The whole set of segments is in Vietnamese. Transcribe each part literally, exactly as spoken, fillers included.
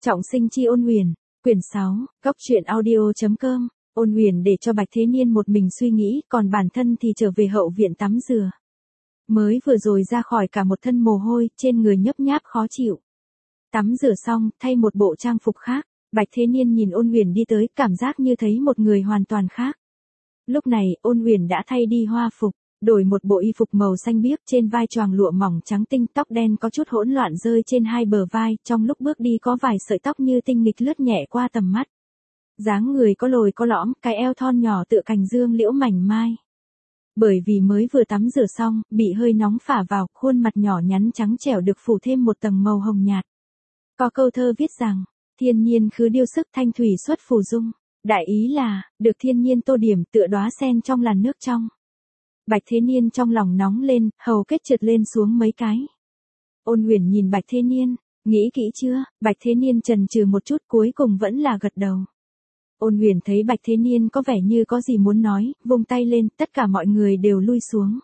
Trọng sinh chi Ôn Huyền, quyển sáu, góc truyện audio.com, Ôn Huyền để cho Bạch Thế Niên một mình suy nghĩ, còn bản thân thì trở về hậu viện tắm rửa. Mới vừa rồi ra khỏi cả một thân mồ hôi, trên người nhấp nháp khó chịu. Tắm rửa xong, thay một bộ trang phục khác, Bạch Thế Niên nhìn Ôn Huyền đi tới, cảm giác như thấy một người hoàn toàn khác. Lúc này, Ôn Huyền đã thay đi hoa phục, đổi một bộ y phục màu xanh biếc, trên vai choàng lụa mỏng trắng tinh, tóc đen có chút hỗn loạn rơi trên hai bờ vai, trong lúc bước đi có vài sợi tóc như tinh nghịch lướt nhẹ qua tầm mắt. Dáng người có lồi có lõm, cái eo thon nhỏ tựa cành dương liễu mảnh mai. Bởi vì mới vừa tắm rửa xong, bị hơi nóng phả vào, khuôn mặt nhỏ nhắn trắng trẻo được phủ thêm một tầng màu hồng nhạt. Có câu thơ viết rằng, thiên nhiên khứ điêu sức, thanh thủy xuất phù dung. Đại ý là, được thiên nhiên tô điểm tựa đóa sen trong làn nước trong. Bạch Thế Niên trong lòng nóng lên, hầu kết trượt lên xuống mấy cái. Ôn Huyền nhìn Bạch Thế Niên, nghĩ kỹ chưa? Bạch Thế Niên chần chừ một chút, cuối cùng vẫn là gật đầu. Ôn Huyền thấy Bạch Thế Niên có vẻ như có gì muốn nói, vung tay lên, tất cả mọi người đều lui xuống.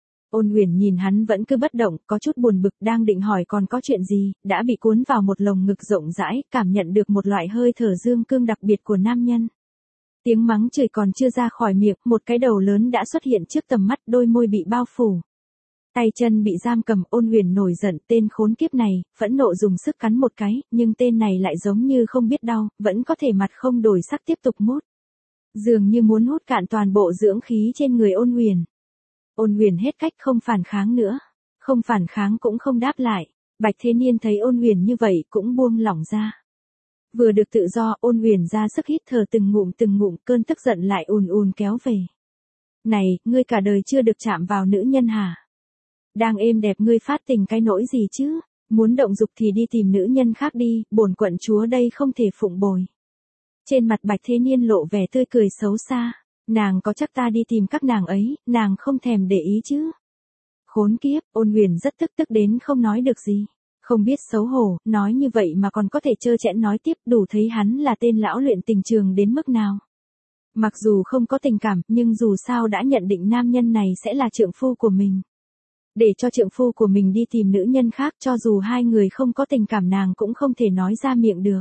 Ôn Huyền nhìn hắn vẫn cứ bất động, có chút buồn bực, đang định hỏi còn có chuyện gì, đã bị cuốn vào một lồng ngực rộng rãi, cảm nhận được một loại hơi thở dương cương đặc biệt của nam nhân. Tiếng mắng chửi còn chưa ra khỏi miệng, một cái đầu lớn đã xuất hiện trước tầm mắt, đôi môi bị bao phủ. Tay chân bị giam cầm, Ôn Huyền nổi giận, tên khốn kiếp này, phẫn nộ dùng sức cắn một cái, nhưng tên này lại giống như không biết đau, vẫn có thể mặt không đổi sắc tiếp tục mút. Dường như muốn hút cạn toàn bộ dưỡng khí trên người Ôn Huyền. Ôn Huyền hết cách không phản kháng nữa. Không phản kháng cũng không đáp lại. Bạch Thế Niên thấy Ôn Huyền như vậy cũng buông lỏng ra. Vừa được tự do, Ôn Huyền ra sức hít thở từng ngụm từng ngụm, cơn tức giận lại ùn ùn kéo về. Này, ngươi cả đời chưa được chạm vào nữ nhân hả? Đang êm đẹp ngươi phát tình cái nỗi gì chứ? Muốn động dục thì đi tìm nữ nhân khác đi, bổn quận chúa đây không thể phụng bồi. Trên mặt Bạch Thế Niên lộ vẻ tươi cười xấu xa. Nàng có chắc ta đi tìm các nàng ấy, nàng không thèm để ý chứ? Khốn kiếp, Ôn Huyền rất tức tức đến không nói được gì. Không biết xấu hổ, nói như vậy mà còn có thể trơ trẽn nói tiếp, đủ thấy hắn là tên lão luyện tình trường đến mức nào. Mặc dù không có tình cảm, nhưng dù sao đã nhận định nam nhân này sẽ là trượng phu của mình. Để cho trượng phu của mình đi tìm nữ nhân khác, cho dù hai người không có tình cảm nàng cũng không thể nói ra miệng được.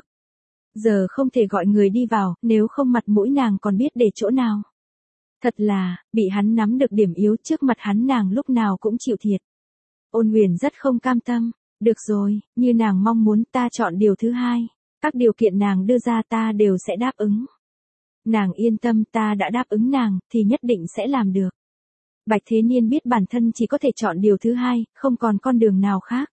Giờ không thể gọi người đi vào, nếu không mặt mũi nàng còn biết để chỗ nào. Thật là, bị hắn nắm được điểm yếu, trước mặt hắn nàng lúc nào cũng chịu thiệt. Ôn Huyền rất không cam tâm. Được rồi, như nàng mong muốn, ta chọn điều thứ hai. Các điều kiện nàng đưa ra ta đều sẽ đáp ứng. Nàng yên tâm, ta đã đáp ứng nàng, thì nhất định sẽ làm được. Bạch Thế Niên biết bản thân chỉ có thể chọn điều thứ hai, không còn con đường nào khác.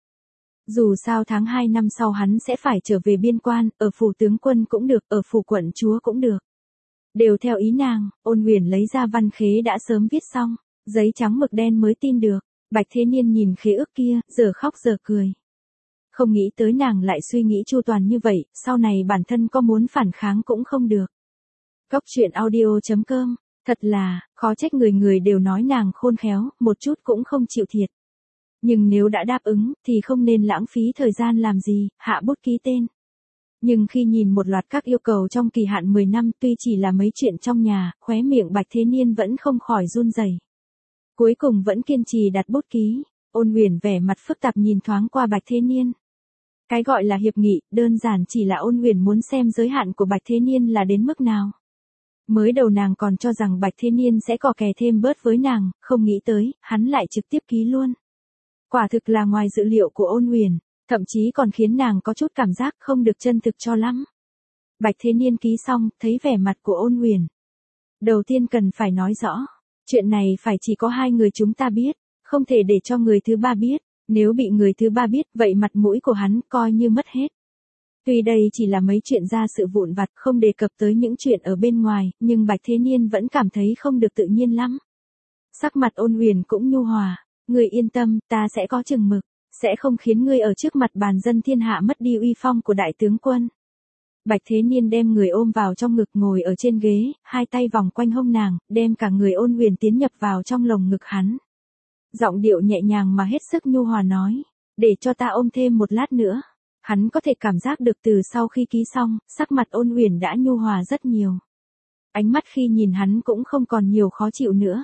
Dù sao tháng hai năm sau hắn sẽ phải trở về biên quan, ở phủ tướng quân cũng được, ở phủ quận chúa cũng được. Đều theo ý nàng. Ôn Huyền lấy ra văn khế đã sớm viết xong, giấy trắng mực đen mới tin được. Bạch Thế Niên nhìn khế ước kia, giờ khóc giờ cười. Không nghĩ tới nàng lại suy nghĩ chu toàn như vậy, sau này bản thân có muốn phản kháng cũng không được. Góc truyện audio.com, thật là, khó trách người người đều nói nàng khôn khéo, một chút cũng không chịu thiệt. Nhưng nếu đã đáp ứng, thì không nên lãng phí thời gian làm gì, hạ bút ký tên. Nhưng khi nhìn một loạt các yêu cầu trong kỳ hạn mười năm, tuy chỉ là mấy chuyện trong nhà, khóe miệng Bạch Thế Niên vẫn không khỏi run rẩy. Cuối cùng vẫn kiên trì đặt bút ký. Ôn Huyền vẻ mặt phức tạp nhìn thoáng qua Bạch Thế Niên. Cái gọi là hiệp nghị, đơn giản chỉ là Ôn Huyền muốn xem giới hạn của Bạch Thế Niên là đến mức nào. Mới đầu nàng còn cho rằng Bạch Thế Niên sẽ cò kè thêm bớt với nàng, không nghĩ tới, hắn lại trực tiếp ký luôn. Quả thực là ngoài dự liệu của Ôn Huyền, thậm chí còn khiến nàng có chút cảm giác không được chân thực cho lắm. Bạch Thế Niên ký xong, thấy vẻ mặt của Ôn Huyền. Đầu tiên cần phải nói rõ, chuyện này phải chỉ có hai người chúng ta biết, không thể để cho người thứ ba biết. Nếu bị người thứ ba biết, vậy mặt mũi của hắn coi như mất hết. Tuy đây chỉ là mấy chuyện ra sự vụn vặt, không đề cập tới những chuyện ở bên ngoài, nhưng Bạch Thế Niên vẫn cảm thấy không được tự nhiên lắm. Sắc mặt Ôn Huyền cũng nhu hòa. Ngươi yên tâm, ta sẽ có chừng mực, sẽ không khiến ngươi ở trước mặt bàn dân thiên hạ mất đi uy phong của đại tướng quân. Bạch Thế Niên đem người ôm vào trong ngực, ngồi ở trên ghế, hai tay vòng quanh hông nàng, đem cả người Ôn Huyền tiến nhập vào trong lồng ngực hắn. Giọng điệu nhẹ nhàng mà hết sức nhu hòa nói, để cho ta ôm thêm một lát nữa. Hắn có thể cảm giác được từ sau khi ký xong, sắc mặt Ôn Huyền đã nhu hòa rất nhiều. Ánh mắt khi nhìn hắn cũng không còn nhiều khó chịu nữa.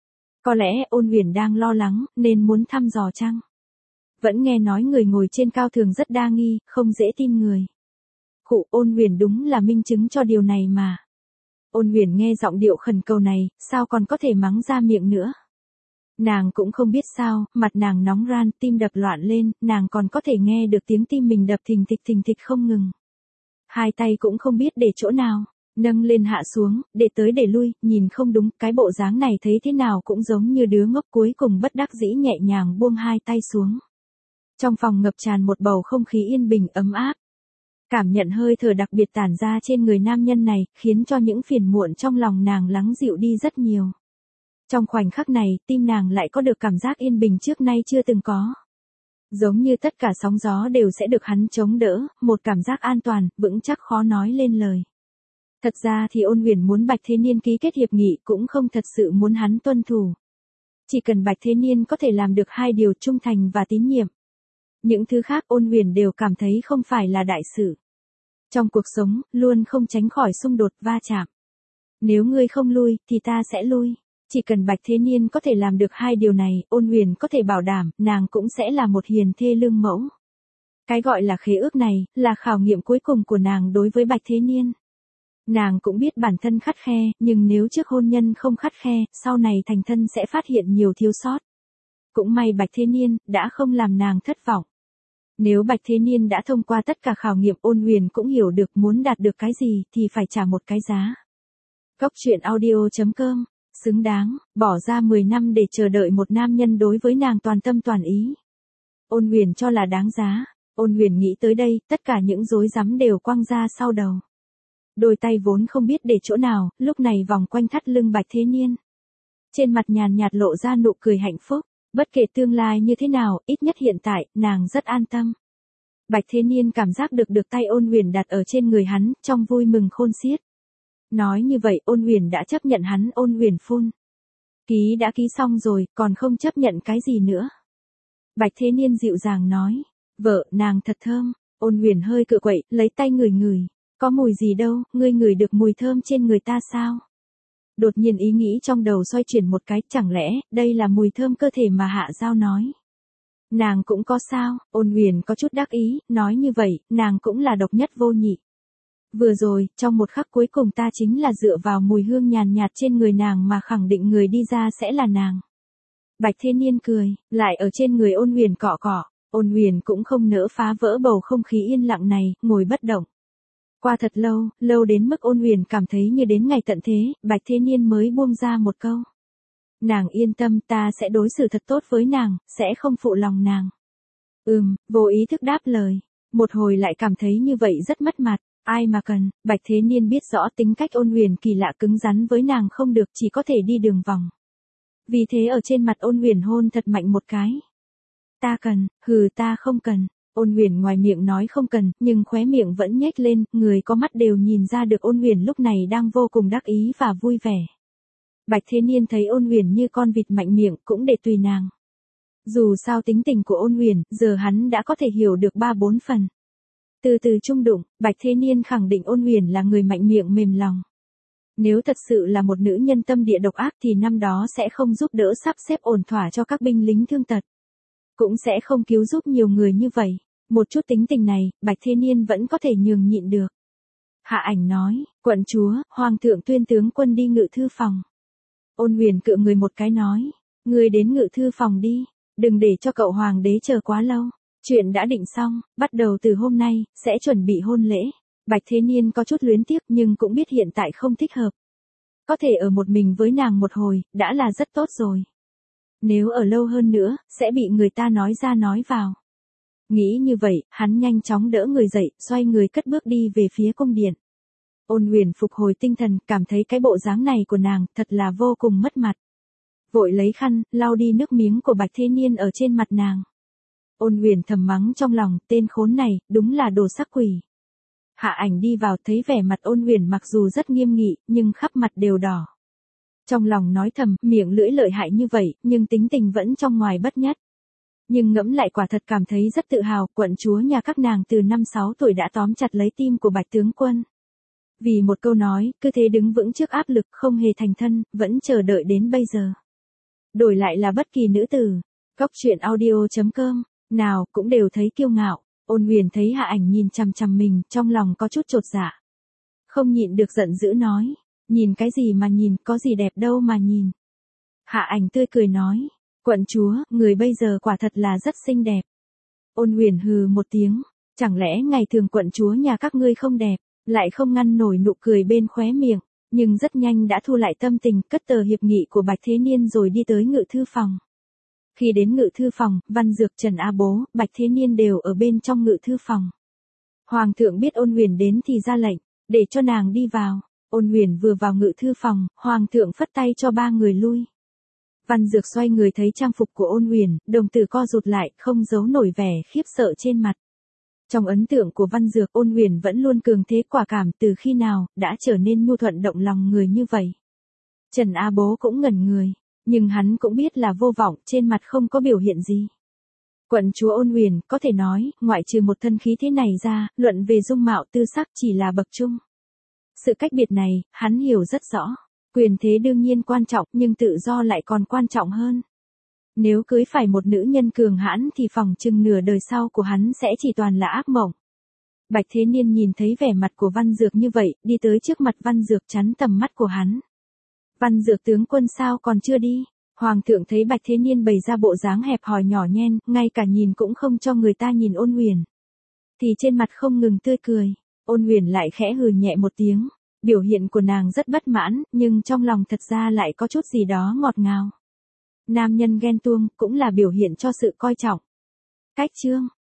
Có lẽ Ôn Huyền đang lo lắng, nên muốn thăm dò chăng? Vẫn nghe nói người ngồi trên cao thường rất đa nghi, không dễ tin người. Khụ, Ôn Huyền đúng là minh chứng cho điều này mà. Ôn Huyền nghe giọng điệu khẩn cầu này, sao còn có thể mắng ra miệng nữa. Nàng cũng không biết sao, mặt nàng nóng ran, tim đập loạn lên, nàng còn có thể nghe được tiếng tim mình đập thình thịch thình thịch không ngừng. Hai tay cũng không biết để chỗ nào, nâng lên hạ xuống, để tới để lui, nhìn không đúng, cái bộ dáng này thấy thế nào cũng giống như đứa ngốc, cuối cùng bất đắc dĩ nhẹ nhàng buông hai tay xuống. Trong phòng ngập tràn một bầu không khí yên bình ấm áp. Cảm nhận hơi thở đặc biệt tản ra trên người nam nhân này, khiến cho những phiền muộn trong lòng nàng lắng dịu đi rất nhiều. Trong khoảnh khắc này, tim nàng lại có được cảm giác yên bình trước nay chưa từng có. Giống như tất cả sóng gió đều sẽ được hắn chống đỡ, một cảm giác an toàn, vững chắc khó nói lên lời. Thật ra thì Ôn Huyền muốn Bạch Thế Niên ký kết hiệp nghị cũng không thật sự muốn hắn tuân thủ. Chỉ cần Bạch Thế Niên có thể làm được hai điều trung thành và tín nhiệm. Những thứ khác Ôn Huyền đều cảm thấy không phải là đại sự. Trong cuộc sống, luôn không tránh khỏi xung đột va chạm. Nếu ngươi không lui, thì ta sẽ lui. Chỉ cần Bạch Thế Niên có thể làm được hai điều này, Ôn Huyền có thể bảo đảm, nàng cũng sẽ là một hiền thê lương mẫu. Cái gọi là khế ước này, là khảo nghiệm cuối cùng của nàng đối với Bạch Thế Niên. Nàng cũng biết bản thân khắt khe, nhưng nếu trước hôn nhân không khắt khe, sau này thành thân sẽ phát hiện nhiều thiếu sót. Cũng may Bạch Thế Niên, đã không làm nàng thất vọng. Nếu Bạch Thế Niên đã thông qua tất cả khảo nghiệm, Ôn Huyền cũng hiểu được muốn đạt được cái gì, thì phải trả một cái giá. Góc truyện audio chấm com, xứng đáng, bỏ ra mười năm để chờ đợi một nam nhân đối với nàng toàn tâm toàn ý. Ôn Huyền cho là đáng giá. Ôn Huyền nghĩ tới đây, tất cả những rối rắm đều quăng ra sau đầu. Đôi tay vốn không biết để chỗ nào, lúc này vòng quanh thắt lưng Bạch Thế Niên. Trên mặt nhàn nhạt lộ ra nụ cười hạnh phúc, bất kể tương lai như thế nào, ít nhất hiện tại, nàng rất an tâm. Bạch Thế Niên cảm giác được được tay Ôn Huyền đặt ở trên người hắn, trong vui mừng khôn xiết. Nói như vậy, Ôn Huyền đã chấp nhận hắn. Ôn Huyền phun. Ký đã ký xong rồi, còn không chấp nhận cái gì nữa. Bạch Thế Niên dịu dàng nói. Vợ, nàng thật thơm. Ôn Huyền hơi cựa quậy, lấy tay ngửi ngửi. Có mùi gì đâu, ngươi ngửi được mùi thơm trên người ta sao? Đột nhiên ý nghĩ trong đầu xoay chuyển một cái, chẳng lẽ, đây là mùi thơm cơ thể mà Hạ Giao nói. Nàng cũng có sao? Ôn Huyền có chút đắc ý, nói như vậy, nàng cũng là độc nhất vô nhị. Vừa rồi, trong một khắc cuối cùng ta chính là dựa vào mùi hương nhàn nhạt trên người nàng mà khẳng định người đi ra sẽ là nàng. Bạch Thế Niên cười, lại ở trên người Ôn Huyền cọ cọ. Ôn Huyền cũng không nỡ phá vỡ bầu không khí yên lặng này, ngồi bất động. Qua thật lâu, lâu đến mức Ôn Huyền cảm thấy như đến ngày tận thế, Bạch Thế Niên mới buông ra một câu. Nàng yên tâm, ta sẽ đối xử thật tốt với nàng, sẽ không phụ lòng nàng. Ừm, vô ý thức đáp lời. Một hồi lại cảm thấy như vậy rất mất mặt, ai mà cần. Bạch Thế Niên biết rõ tính cách Ôn Huyền kỳ lạ, cứng rắn với nàng không được, chỉ có thể đi đường vòng. Vì thế ở trên mặt Ôn Huyền hôn thật mạnh một cái. Ta cần, hừ ta không cần. Ôn Huyền ngoài miệng nói không cần, nhưng khóe miệng vẫn nhếch lên, người có mắt đều nhìn ra được Ôn Huyền lúc này đang vô cùng đắc ý và vui vẻ. Bạch Thế Niên thấy Ôn Huyền như con vịt mạnh miệng, cũng để tùy nàng. Dù sao tính tình của Ôn Huyền, giờ hắn đã có thể hiểu được ba bốn phần. Từ từ chung đụng, Bạch Thế Niên khẳng định Ôn Huyền là người mạnh miệng mềm lòng. Nếu thật sự là một nữ nhân tâm địa độc ác thì năm đó sẽ không giúp đỡ sắp xếp ổn thỏa cho các binh lính thương tật. Cũng sẽ không cứu giúp nhiều người như vậy. Một chút tính tình này, Bạch Thế Niên vẫn có thể nhường nhịn được. Hạ Ảnh nói, quận chúa, hoàng thượng tuyên tướng quân đi ngự thư phòng. Ôn Huyền cựa người một cái nói, ngươi đến ngự thư phòng đi, đừng để cho cậu hoàng đế chờ quá lâu. Chuyện đã định xong, bắt đầu từ hôm nay, sẽ chuẩn bị hôn lễ. Bạch Thế Niên có chút luyến tiếc nhưng cũng biết hiện tại không thích hợp. Có thể ở một mình với nàng một hồi, đã là rất tốt rồi. Nếu ở lâu hơn nữa, sẽ bị người ta nói ra nói vào. Nghĩ như vậy, hắn nhanh chóng đỡ người dậy, xoay người cất bước đi về phía cung điện. Ôn Huyền phục hồi tinh thần, cảm thấy cái bộ dáng này của nàng, thật là vô cùng mất mặt. Vội lấy khăn, lau đi nước miếng của Bạch Thế Niên ở trên mặt nàng. Ôn Huyền thầm mắng trong lòng, tên khốn này, đúng là đồ sắc quỷ. Hạ Ảnh đi vào thấy vẻ mặt Ôn Huyền mặc dù rất nghiêm nghị, nhưng khắp mặt đều đỏ. Trong lòng nói thầm, miệng lưỡi lợi hại như vậy, nhưng tính tình vẫn trong ngoài bất nhất. Nhưng ngẫm lại quả thật cảm thấy rất tự hào, quận chúa nhà các nàng từ năm sáu tuổi đã tóm chặt lấy tim của Bạch tướng quân. Vì một câu nói, cứ thế đứng vững trước áp lực, không hề thành thân, vẫn chờ đợi đến bây giờ. Đổi lại là bất kỳ nữ tử, góc truyện audio chấm com, nào cũng đều thấy kiêu ngạo. Ôn Huyền thấy Hạ Ảnh nhìn chằm chằm mình, trong lòng có chút chột dạ. Không nhịn được giận dữ nói, nhìn cái gì mà nhìn, có gì đẹp đâu mà nhìn. Hạ Ảnh tươi cười nói, quận chúa, người bây giờ quả thật là rất xinh đẹp. Ôn Huyền hừ một tiếng, chẳng lẽ ngày thường quận chúa nhà các ngươi không đẹp, lại không ngăn nổi nụ cười bên khóe miệng, nhưng rất nhanh đã thu lại tâm tình, cất tờ hiệp nghị của Bạch Thế Niên rồi đi tới ngự thư phòng. Khi đến ngự thư phòng, Văn Dược, Trần A Bố, Bạch Thế Niên đều ở bên trong ngự thư phòng. Hoàng thượng biết Ôn Huyền đến thì ra lệnh, để cho nàng đi vào. Ôn Huyền vừa vào ngự thư phòng, Hoàng thượng phất tay cho ba người lui. Văn Dược xoay người thấy trang phục của Ôn Huyền, đồng tử co rụt lại, không giấu nổi vẻ khiếp sợ trên mặt. Trong ấn tượng của Văn Dược, Ôn Huyền vẫn luôn cường thế quả cảm, từ khi nào, đã trở nên nhu thuận động lòng người như vậy. Trần A Bố cũng ngẩn người, nhưng hắn cũng biết là vô vọng, trên mặt không có biểu hiện gì. Quận chúa Ôn Huyền, có thể nói, ngoại trừ một thân khí thế này ra, luận về dung mạo tư sắc chỉ là bậc trung. Sự cách biệt này, hắn hiểu rất rõ. Quyền thế đương nhiên quan trọng, nhưng tự do lại còn quan trọng hơn. Nếu cưới phải một nữ nhân cường hãn thì phòng chừng nửa đời sau của hắn sẽ chỉ toàn là ác mộng. Bạch Thế Niên nhìn thấy vẻ mặt của Văn Dược như vậy, đi tới trước mặt Văn Dược chắn tầm mắt của hắn. Văn Dược tướng quân sao còn chưa đi? Hoàng thượng thấy Bạch Thế Niên bày ra bộ dáng hẹp hòi nhỏ nhen, ngay cả nhìn cũng không cho người ta nhìn Ôn Huyền. Thì trên mặt không ngừng tươi cười, Ôn Huyền lại khẽ hừ nhẹ một tiếng. Biểu hiện của nàng rất bất mãn, nhưng trong lòng thật ra lại có chút gì đó ngọt ngào. Nam nhân ghen tuông cũng là biểu hiện cho sự coi trọng. Cách chương